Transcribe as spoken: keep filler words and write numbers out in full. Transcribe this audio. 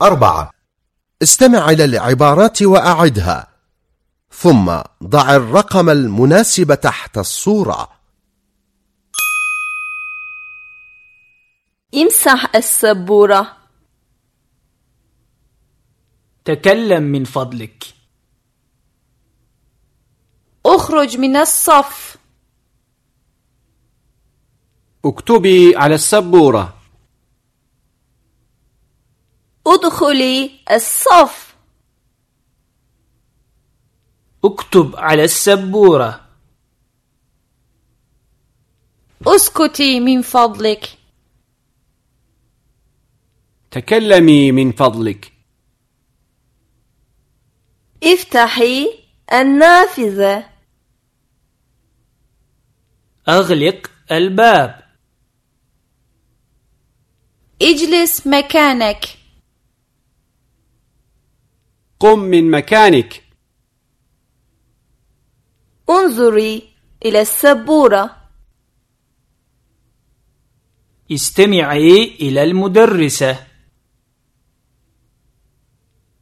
أربعة. استمع إلى العبارات وأعدها، ثم ضع الرقم المناسب تحت الصورة. امسح السبورة. تكلم من فضلك. اخرج من الصف. اكتبي على السبورة. ادخلي الصف. اكتب على السبورة. اسكتي من فضلك. تكلمي من فضلك. افتحي النافذة. أغلق الباب. اجلس مكانك. قم من مكانك. انظري إلى السبورة. استمعي إلى المدرسة.